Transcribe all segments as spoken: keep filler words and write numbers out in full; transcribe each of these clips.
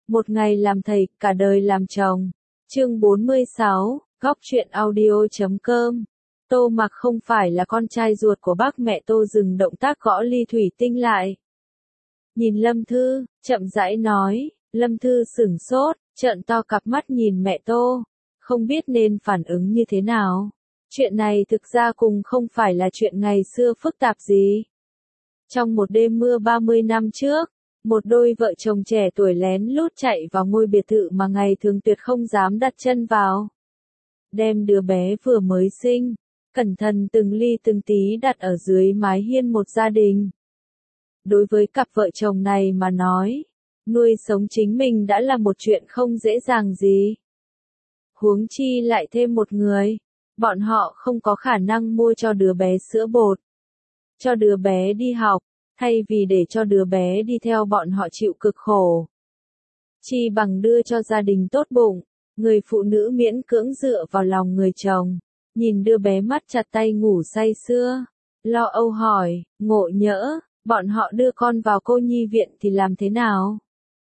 Một ngày làm thầy, cả đời làm chồng. Chương bốn mươi sáu, góc truyện audio chấm com. Tô Mặc không phải là con trai ruột của bác mẹ Tô dừng động tác gõ ly thủy tinh lại. Nhìn Lâm Thư, chậm rãi nói, Lâm Thư sửng sốt, trợn to cặp mắt nhìn mẹ Tô, không biết nên phản ứng như thế nào. Chuyện này thực ra cùng không phải là chuyện ngày xưa phức tạp gì. Trong một đêm mưa ba mươi năm trước, một đôi vợ chồng trẻ tuổi lén lút chạy vào ngôi biệt thự mà ngày thường tuyệt không dám đặt chân vào. Đem đứa bé vừa mới sinh, cẩn thận từng ly từng tí đặt ở dưới mái hiên một gia đình. Đối với cặp vợ chồng này mà nói, nuôi sống chính mình đã là một chuyện không dễ dàng gì. Huống chi lại thêm một người, bọn họ không có khả năng mua cho đứa bé sữa bột, cho đứa bé đi học, thay vì để cho đứa bé đi theo bọn họ chịu cực khổ. Chi bằng đưa cho gia đình tốt bụng, người phụ nữ miễn cưỡng dựa vào lòng người chồng, nhìn đứa bé mắt chặt tay ngủ say sưa, lo âu hỏi, ngộ nhỡ, bọn họ đưa con vào cô nhi viện thì làm thế nào?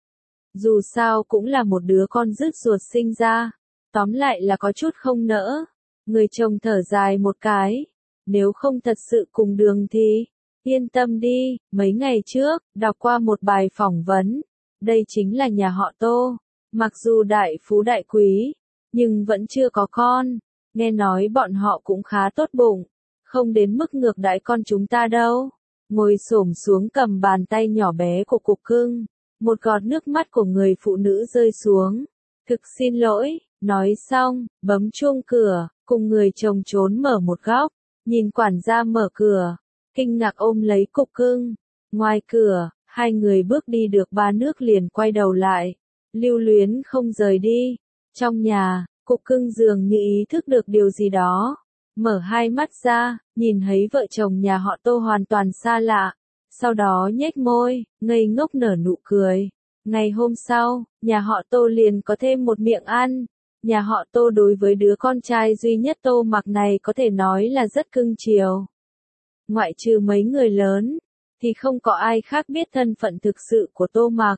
Dù sao cũng là một đứa con rứt ruột sinh ra, tóm lại là có chút không nỡ. Người chồng thở dài một cái, nếu không thật sự cùng đường thì, yên tâm đi, mấy ngày trước, đọc qua một bài phỏng vấn, đây chính là nhà họ Tô, mặc dù đại phú đại quý, nhưng vẫn chưa có con, nghe nói bọn họ cũng khá tốt bụng, không đến mức ngược đãi con chúng ta đâu. Ngồi xổm xuống cầm bàn tay nhỏ bé của cục cưng, một giọt nước mắt của người phụ nữ rơi xuống, thực xin lỗi, nói xong, bấm chuông cửa, cùng người chồng trốn mở một góc, nhìn quản gia mở cửa, kinh ngạc ôm lấy cục cưng. Ngoài cửa, hai người bước đi được ba nước liền quay đầu lại, lưu luyến không rời đi. Trong nhà, cục cưng dường như ý thức được điều gì đó, mở hai mắt ra, nhìn thấy vợ chồng nhà họ Tô hoàn toàn xa lạ, sau đó nhếch môi, ngây ngốc nở nụ cười. Ngày hôm sau, nhà họ Tô liền có thêm một miệng ăn. Nhà họ Tô đối với đứa con trai duy nhất Tô Mặc này có thể nói là rất cưng chiều. Ngoại trừ mấy người lớn, thì không có ai khác biết thân phận thực sự của Tô Mặc.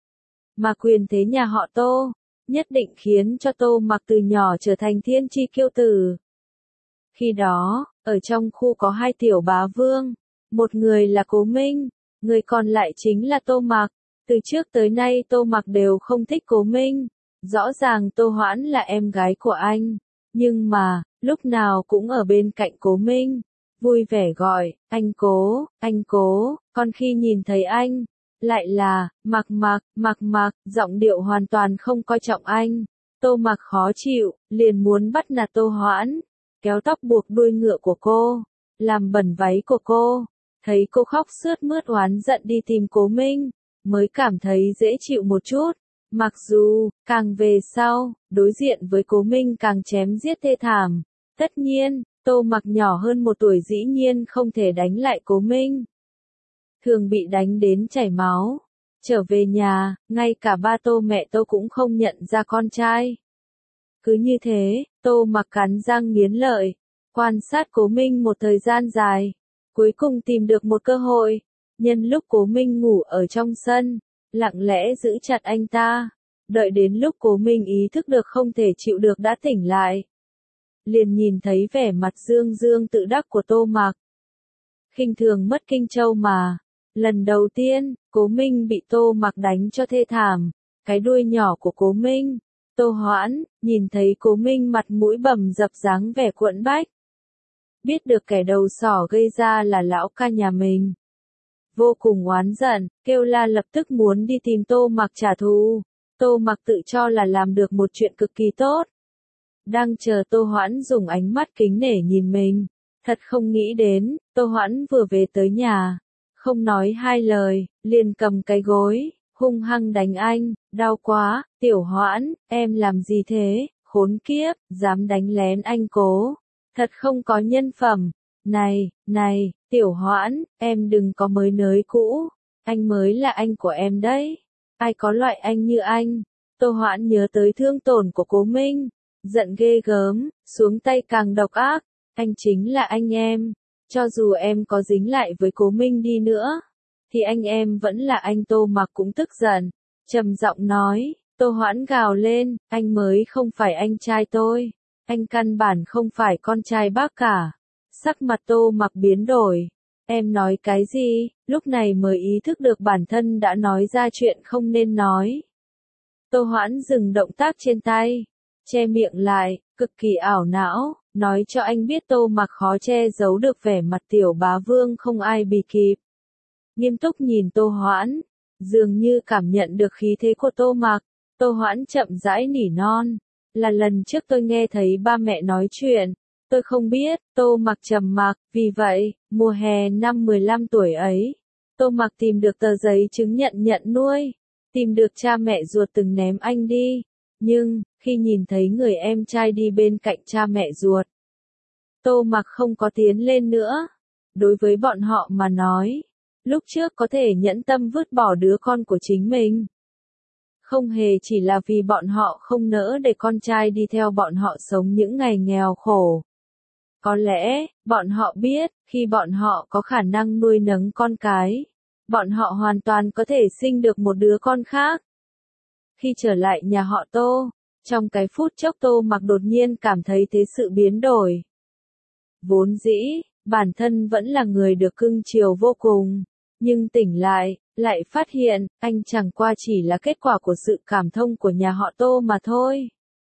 Mà quyền thế nhà họ Tô, nhất định khiến cho Tô Mặc từ nhỏ trở thành thiên chi kiêu tử. Khi đó, ở trong khu có hai tiểu bá vương, một người là Cố Minh, người còn lại chính là Tô Mặc. Từ trước tới nay Tô Mặc đều không thích Cố Minh. Rõ ràng Tô Hoãn là em gái của anh, nhưng mà, lúc nào cũng ở bên cạnh Cố Minh, vui vẻ gọi, anh Cố, anh Cố, còn khi nhìn thấy anh, lại là, Mặc Mặc, Mặc Mặc, giọng điệu hoàn toàn không coi trọng anh. Tô Mặc khó chịu, liền muốn bắt nạt Tô Hoãn, kéo tóc buộc đuôi ngựa của cô, làm bẩn váy của cô, thấy cô khóc sướt mướt oán giận đi tìm Cố Minh, mới cảm thấy dễ chịu một chút. Mặc dù, càng về sau, đối diện với Cố Minh càng chém giết thê thảm. Tất nhiên, Tô Mặc nhỏ hơn một tuổi dĩ nhiên không thể đánh lại Cố Minh. Thường bị đánh đến chảy máu. Trở về nhà, ngay cả ba Tô mẹ Tô cũng không nhận ra con trai. Cứ như thế, Tô Mặc cắn răng nghiến lợi, quan sát Cố Minh một thời gian dài. Cuối cùng tìm được một cơ hội, nhân lúc Cố Minh ngủ ở trong sân, lặng lẽ giữ chặt anh ta, đợi đến lúc Cố Minh ý thức được không thể chịu được đã tỉnh lại. Liền nhìn thấy vẻ mặt dương dương tự đắc của Tô Mặc. Khinh thường mất Kinh Châu mà. Lần đầu tiên, Cố Minh bị Tô Mặc đánh cho thê thảm, cái đuôi nhỏ của Cố Minh. Tô Hoãn, nhìn thấy Cố Minh mặt mũi bầm dập dáng vẻ quẫn bách. Biết được kẻ đầu sỏ gây ra là lão ca nhà mình. Vô cùng oán giận, kêu la lập tức muốn đi tìm Tô Mặc trả thù. Tô Mặc tự cho là làm được một chuyện cực kỳ tốt. Đang chờ Tô Hoãn dùng ánh mắt kính nể nhìn mình. Thật không nghĩ đến, Tô Hoãn vừa về tới nhà. Không nói hai lời, liền cầm cái gối, hung hăng đánh anh. Đau quá, Tiểu Hoãn, em làm gì thế, khốn kiếp, dám đánh lén anh Cố. Thật không có nhân phẩm. Này, này, Tiểu Hoãn, em đừng có mới nới cũ, anh mới là anh của em đấy, ai có loại anh như anh. Tô Hoãn nhớ tới thương tổn của Cố Minh, giận ghê gớm, xuống tay càng độc ác, anh chính là anh em, cho dù em có dính lại với Cố Minh đi nữa, thì anh em vẫn là anh. Tô Mặc cũng tức giận, trầm giọng nói, Tô Hoãn gào lên, anh mới không phải anh trai tôi. Anh căn bản không phải con trai bác cả. Sắc mặt Tô Mặc biến đổi. Em nói cái gì? Lúc này mới ý thức được bản thân đã nói ra chuyện không nên nói. Tô Hoãn dừng động tác trên tay, che miệng lại, cực kỳ ảo não, nói cho anh biết Tô Mặc khó che giấu được vẻ mặt tiểu bá vương không ai bì kịp. Nghiêm túc nhìn Tô Hoãn, dường như cảm nhận được khí thế của Tô Mặc, Tô Hoãn chậm rãi nỉ non, là lần trước tôi nghe thấy ba mẹ nói chuyện, tôi không biết. Tô Mặc trầm mặc, vì vậy, mùa hè năm mười lăm tuổi ấy, Tô Mặc tìm được tờ giấy chứng nhận nhận nuôi, tìm được cha mẹ ruột từng ném anh đi, nhưng, khi nhìn thấy người em trai đi bên cạnh cha mẹ ruột, Tô Mặc không có tiến lên nữa. Đối với bọn họ mà nói, lúc trước có thể nhẫn tâm vứt bỏ đứa con của chính mình. Không hề chỉ là vì bọn họ không nỡ để con trai đi theo bọn họ sống những ngày nghèo khổ. Có lẽ, bọn họ biết, khi bọn họ có khả năng nuôi nấng con cái, bọn họ hoàn toàn có thể sinh được một đứa con khác. Khi trở lại nhà họ Tô, trong cái phút chốc Tô Mặc đột nhiên cảm thấy thế sự biến đổi. Vốn dĩ, bản thân vẫn là người được cưng chiều vô cùng, nhưng tỉnh lại, lại phát hiện, anh chẳng qua chỉ là kết quả của sự cảm thông của nhà họ Tô mà thôi.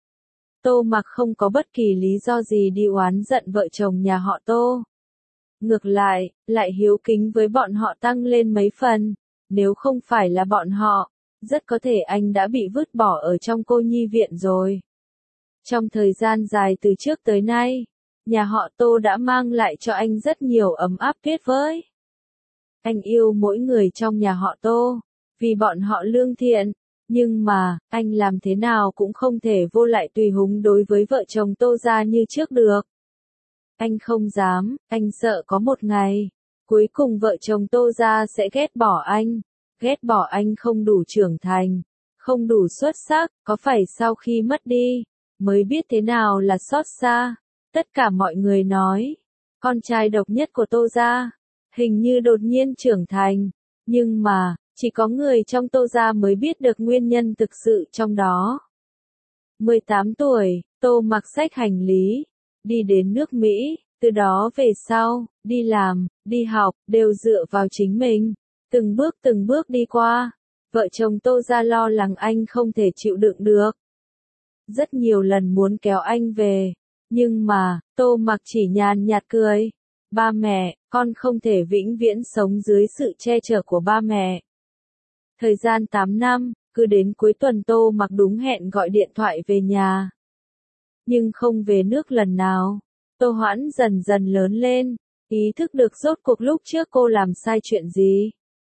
Tô Mặc không có bất kỳ lý do gì đi oán giận vợ chồng nhà họ Tô. Ngược lại, lại hiếu kính với bọn họ tăng lên mấy phần, nếu không phải là bọn họ, rất có thể anh đã bị vứt bỏ ở trong cô nhi viện rồi. Trong thời gian dài từ trước tới nay, nhà họ Tô đã mang lại cho anh rất nhiều ấm áp tuyệt vời. Anh yêu mỗi người trong nhà họ Tô, vì bọn họ lương thiện, nhưng mà, anh làm thế nào cũng không thể vô lại tùy hứng đối với vợ chồng Tô gia như trước được. Anh không dám, anh sợ có một ngày, cuối cùng vợ chồng Tô gia sẽ ghét bỏ anh, ghét bỏ anh không đủ trưởng thành, không đủ xuất sắc, có phải sau khi mất đi, mới biết thế nào là xót xa. Tất cả mọi người nói, con trai độc nhất của Tô gia, hình như đột nhiên trưởng thành, nhưng mà, chỉ có người trong Tô gia mới biết được nguyên nhân thực sự trong đó. mười tám tuổi, Tô Mặc xách hành lý, đi đến nước Mỹ, từ đó về sau, đi làm, đi học, đều dựa vào chính mình, từng bước từng bước đi qua. Vợ chồng Tô gia lo lắng anh không thể chịu đựng được. Rất nhiều lần muốn kéo anh về, nhưng mà, Tô Mặc chỉ nhàn nhạt cười. Ba mẹ, con không thể vĩnh viễn sống dưới sự che chở của ba mẹ. Thời gian tám năm, cứ đến cuối tuần Tô Mặc đúng hẹn gọi điện thoại về nhà. Nhưng không về nước lần nào. Tô Hoãn dần dần lớn lên, ý thức được rốt cuộc lúc trước cô làm sai chuyện gì.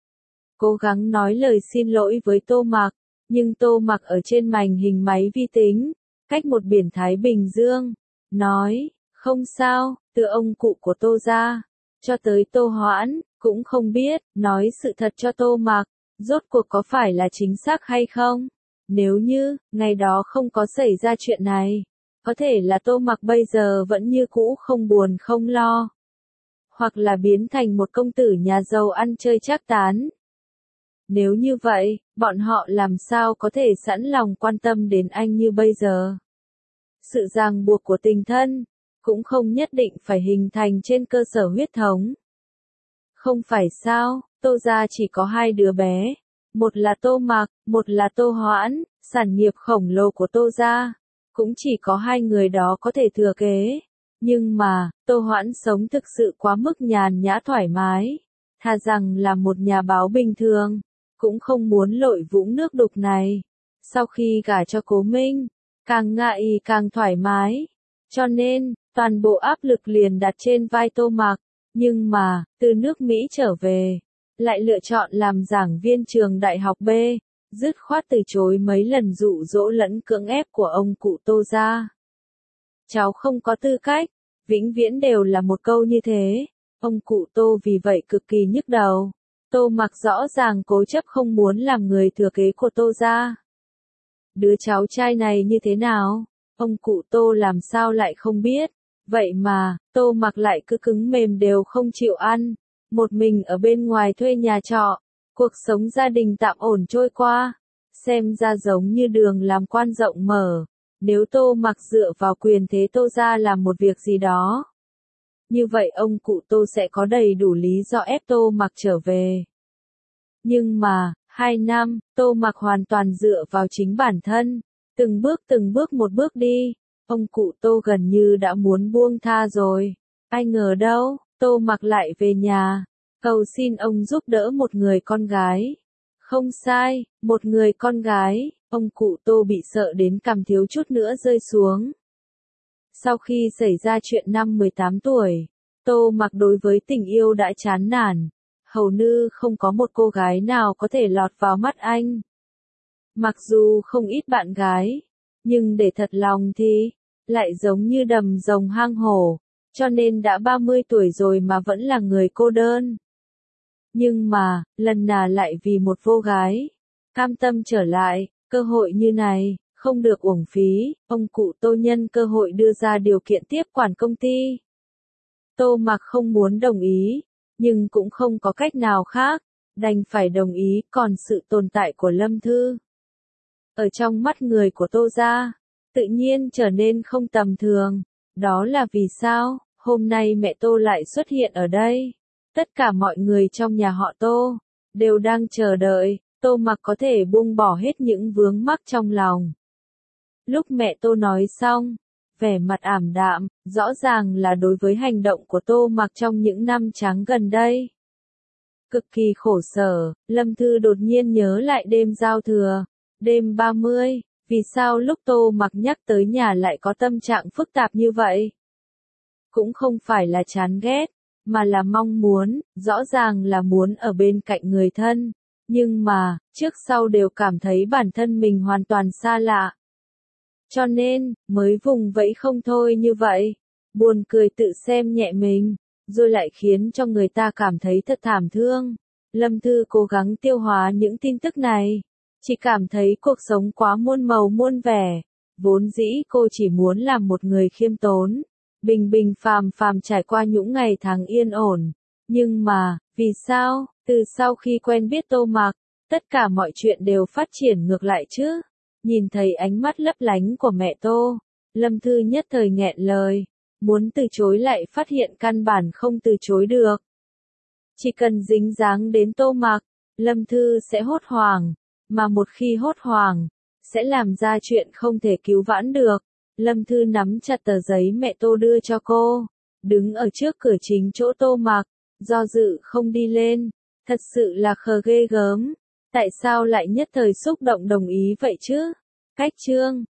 Cố gắng nói lời xin lỗi với Tô Mặc, nhưng Tô Mặc ở trên màn hình máy vi tính, cách một biển Thái Bình Dương, nói, không sao, từ ông cụ của Tô gia, cho tới Tô Hoãn, cũng không biết, nói sự thật cho Tô Mặc, rốt cuộc có phải là chính xác hay không? Nếu như, ngày đó không có xảy ra chuyện này, có thể là Tô Mặc bây giờ vẫn như cũ không buồn không lo. Hoặc là biến thành một công tử nhà giàu ăn chơi trác tán. Nếu như vậy, bọn họ làm sao có thể sẵn lòng quan tâm đến anh như bây giờ? Sự ràng buộc của tình thân, cũng không nhất định phải hình thành trên cơ sở huyết thống. Không phải sao, Tô gia chỉ có hai đứa bé, một là Tô Mặc, một là Tô Hoãn, sản nghiệp khổng lồ của Tô gia, cũng chỉ có hai người đó có thể thừa kế. Nhưng mà, Tô Hoãn sống thực sự quá mức nhàn nhã thoải mái, thà rằng là một nhà báo bình thường, cũng không muốn lội vũng nước đục này. Sau khi gả cho Cố Minh, càng ngại càng thoải mái, cho nên, toàn bộ áp lực liền đặt trên vai Tô Mặc. Nhưng mà, từ nước Mỹ trở về, lại lựa chọn làm giảng viên trường đại học B, dứt khoát từ chối mấy lần dụ dỗ lẫn cưỡng ép của ông cụ Tô gia. Cháu không có tư cách, vĩnh viễn đều là một câu như thế. Ông cụ Tô vì vậy cực kỳ nhức đầu. Tô Mặc rõ ràng cố chấp không muốn làm người thừa kế của Tô gia. Đứa cháu trai này như thế nào? Ông cụ Tô làm sao lại không biết? Vậy mà, Tô Mặc lại cứ cứng mềm đều không chịu ăn. Một mình ở bên ngoài thuê nhà trọ. Cuộc sống gia đình tạm ổn trôi qua. xem ra giống như đường làm quan rộng mở. Nếu Tô Mặc dựa vào quyền thế Tô gia làm một việc gì đó, như vậy ông cụ Tô sẽ có đầy đủ lý do ép Tô Mặc trở về. Nhưng mà, hai năm, Tô Mặc hoàn toàn dựa vào chính bản thân, từng bước từng bước một bước đi, ông cụ Tô gần như đã muốn buông tha rồi. Ai ngờ đâu, Tô Mặc lại về nhà, cầu xin ông giúp đỡ một người con gái. Không sai, một người con gái, ông cụ Tô bị sợ đến cằm thiếu chút nữa rơi xuống. Sau khi xảy ra chuyện năm mười tám tuổi, Tô Mặc đối với tình yêu đã chán nản, hầu như không có một cô gái nào có thể lọt vào mắt anh. Mặc dù không ít bạn gái, nhưng để thật lòng thì, lại giống như đầm rồng hang hổ, cho nên đã ba mươi tuổi rồi mà vẫn là người cô đơn. Nhưng mà, lần nào lại vì một vô gái, cam tâm trở lại, cơ hội như này, không được uổng phí, ông cụ Tô nhân cơ hội đưa ra điều kiện tiếp quản công ty. Tô Mặc không muốn đồng ý, nhưng cũng không có cách nào khác, đành phải đồng ý, còn sự tồn tại của Lâm Thư. Ở trong mắt người của Tô gia, tự nhiên trở nên không tầm thường, đó là vì sao, hôm nay mẹ Tô lại xuất hiện ở đây. Tất cả mọi người trong nhà họ Tô, đều đang chờ đợi, Tô Mặc có thể buông bỏ hết những vướng mắc trong lòng. Lúc mẹ Tô nói xong, vẻ mặt ảm đạm, rõ ràng là đối với hành động của Tô Mặc trong những năm tháng gần đây. Cực kỳ khổ sở, Lâm Thư đột nhiên nhớ lại đêm giao thừa, đêm ba mươi, vì sao lúc Tô Mặc nhắc tới nhà lại có tâm trạng phức tạp như vậy? Cũng không phải là chán ghét, mà là mong muốn, rõ ràng là muốn ở bên cạnh người thân, nhưng mà, trước sau đều cảm thấy bản thân mình hoàn toàn xa lạ. Cho nên, mới vùng vẫy không thôi như vậy, buồn cười tự xem nhẹ mình, rồi lại khiến cho người ta cảm thấy thật thảm thương. Lâm Thư cố gắng tiêu hóa những tin tức này, chỉ cảm thấy cuộc sống quá muôn màu muôn vẻ, vốn dĩ cô chỉ muốn làm một người khiêm tốn, bình bình phàm phàm trải qua những ngày tháng yên ổn. Nhưng mà, vì sao, từ sau khi quen biết Tô Mặc, tất cả mọi chuyện đều phát triển ngược lại chứ? Nhìn thấy ánh mắt lấp lánh của mẹ Tô, Lâm Thư nhất thời nghẹn lời, muốn từ chối lại phát hiện căn bản không từ chối được. Chỉ cần dính dáng đến Tô Mặc, Lâm Thư sẽ hốt hoảng, mà một khi hốt hoảng, sẽ làm ra chuyện không thể cứu vãn được. Lâm Thư nắm chặt tờ giấy mẹ Tô đưa cho cô, đứng ở trước cửa chính chỗ Tô Mặc, do dự không đi lên, thật sự là khờ ghê gớm, tại sao lại nhất thời xúc động đồng ý vậy chứ? Cách chương